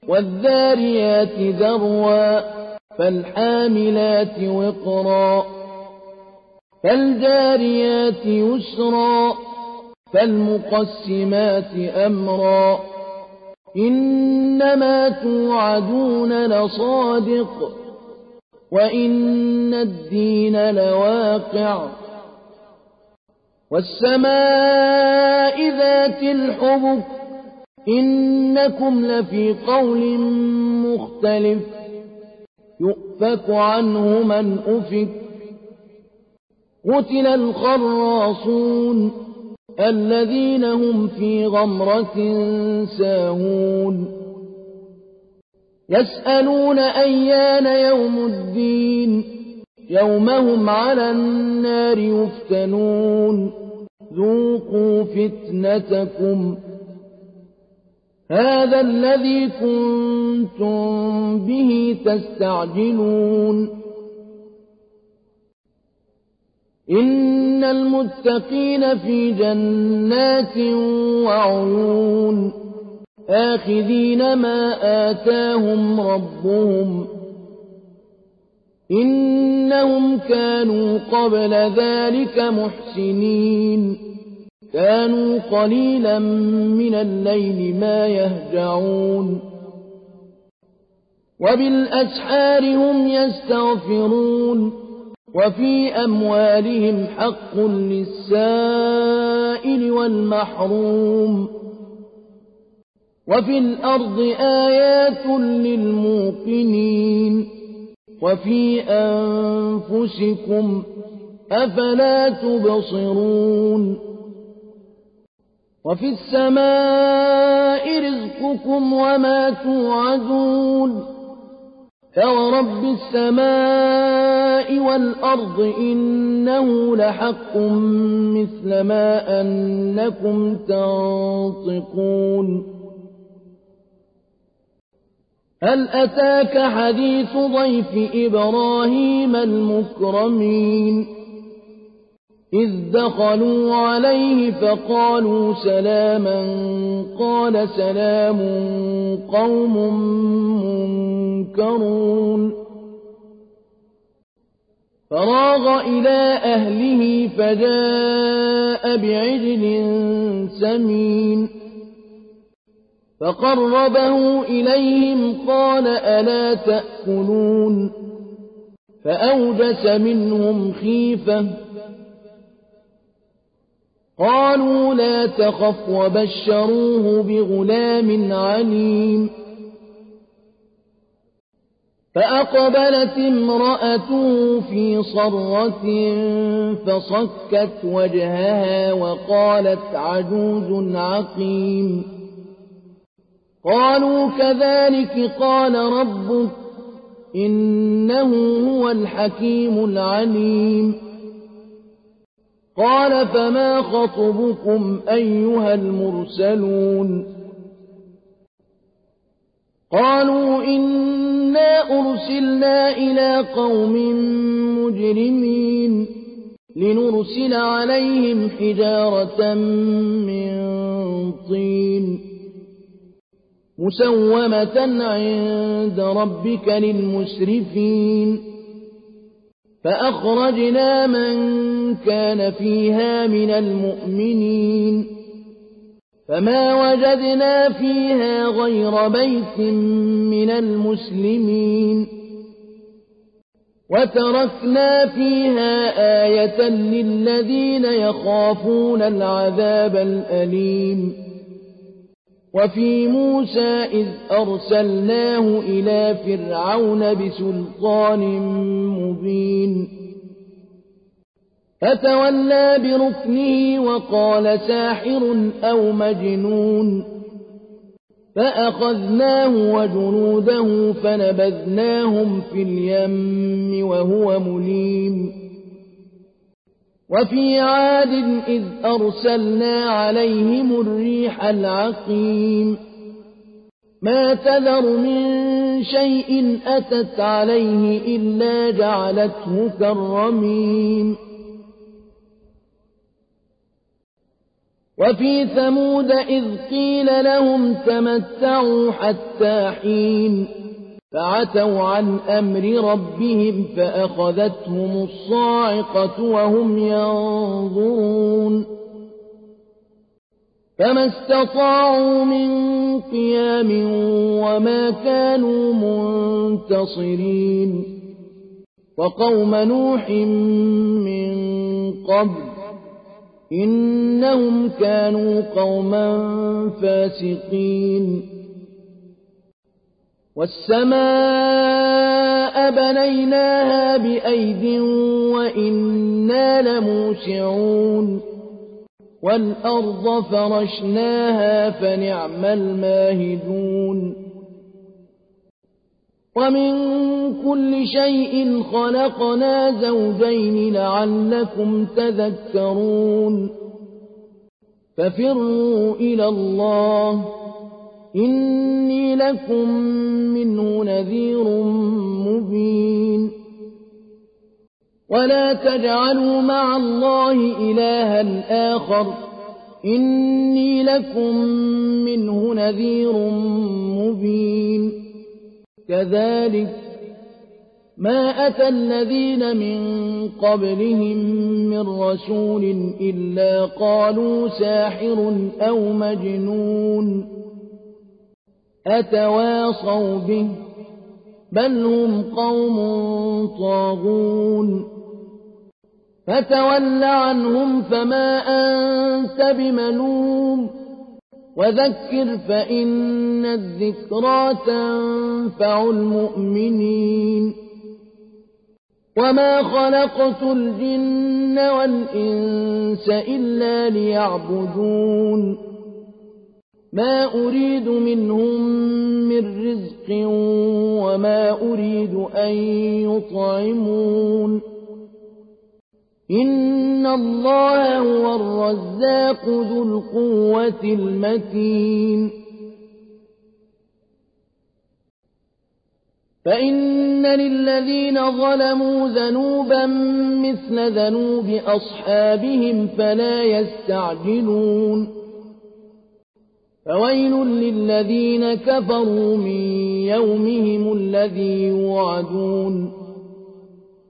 والذاريات ذروا فالحاملات وقرا فالجاريات يسرا فالمقسمات أمرا إنما توعدون لصادق وإن الدين لواقع والسماء ذات الحبك إنكم لفي قول مختلف يؤفك عنه من أفك قتل الخراصون الذين هم في غمرة ساهون يسألون أيان يوم الدين يوم هم على النار يفتنون ذوقوا فتنتكم هذا الذي كنتم به تستعجلون إن المتقين في جنات وعيون آخذين ما آتاهم ربهم إنهم كانوا قبل ذلك محسنين كانوا قليلا من الليل ما يهجعون وبالأسحار هم يستغفرون وفي أموالهم حق للسائل والمحروم وفي الأرض آيات للموقنين وفي أنفسكم أفلا تبصرون وفي السماء رزقكم وما توعدون فورب السماء والأرض إنه لحق مثل ما أنكم تنطقون هل أتاك حديث ضيف إبراهيم المكرمين إذ دخلوا عليه فقالوا سلاما قال سلام قوم منكرون فراغ إلى أهله فجاء بعجل سمين فقربه إليهم قال ألا تأكلون فأوجس منهم خيفة قالوا لا تخف وبشروه بغلام عليم فأقبلت امرأته في صرة فصكت وجهها وقالت عجوز عقيم قالوا كذلك قال ربك إنه هو الحكيم العليم قال فما خطبكم أيها المرسلون قالوا إنا أرسلنا إلى قوم مجرمين لنرسل عليهم حجارة من طين مسومة عند ربك للمسرفين فأخرجنا من كان فيها من المؤمنين فما وجدنا فيها غير بيت من المسلمين وتركنا فيها آية للذين يخافون العذاب الأليم وفي موسى إذ أرسلناه إلى فرعون بسلطان مبين فتولى بركنه وقال ساحر أو مجنون فأخذناه وجنوده فنبذناهم في اليم وهو مليم وفي عاد إذ أرسلنا عليهم الريح العقيم ما تذر من شيء أتت عليه إلا جعلته كالرميم وفي ثمود إذ قيل لهم تمتعوا حتى حين فعتوا عن أمر ربهم فأخذتهم الصاعقة وهم ينظرون فما استطاعوا من قيام وما كانوا منتصرين وقوم نوح من قبل إنهم كانوا قوما فاسقين والسماء بنيناها بأيد وإنا لموسعون والأرض فرشناها فنعم الماهدون ومن كل شيء خلقنا زوجين لعلكم تذكرون ففروا إلى الله إني لكم منه نذير مبين ولا تجعلوا مع الله إلها آخر إني لكم منه نذير مبين كذلك ما أتى الذين من قبلهم من رسول إلا قالوا ساحر أو مجنون أتواصوا به بل هم قوم طاغون فتول عنهم فما أنت بملوم وذكر فإن الذكرى تنفع المؤمنين وما خلقت الجن والإنس إلا ليعبدون ما أريد منهم من رزق وما أريد أن يطعمون إن الله هو الرزاق ذو القوة المتين فإن للذين ظلموا ذنوبا مثل ذنوب أصحابهم فلا يستعجلون فويل للذين كفروا من يومهم الذي يوعدون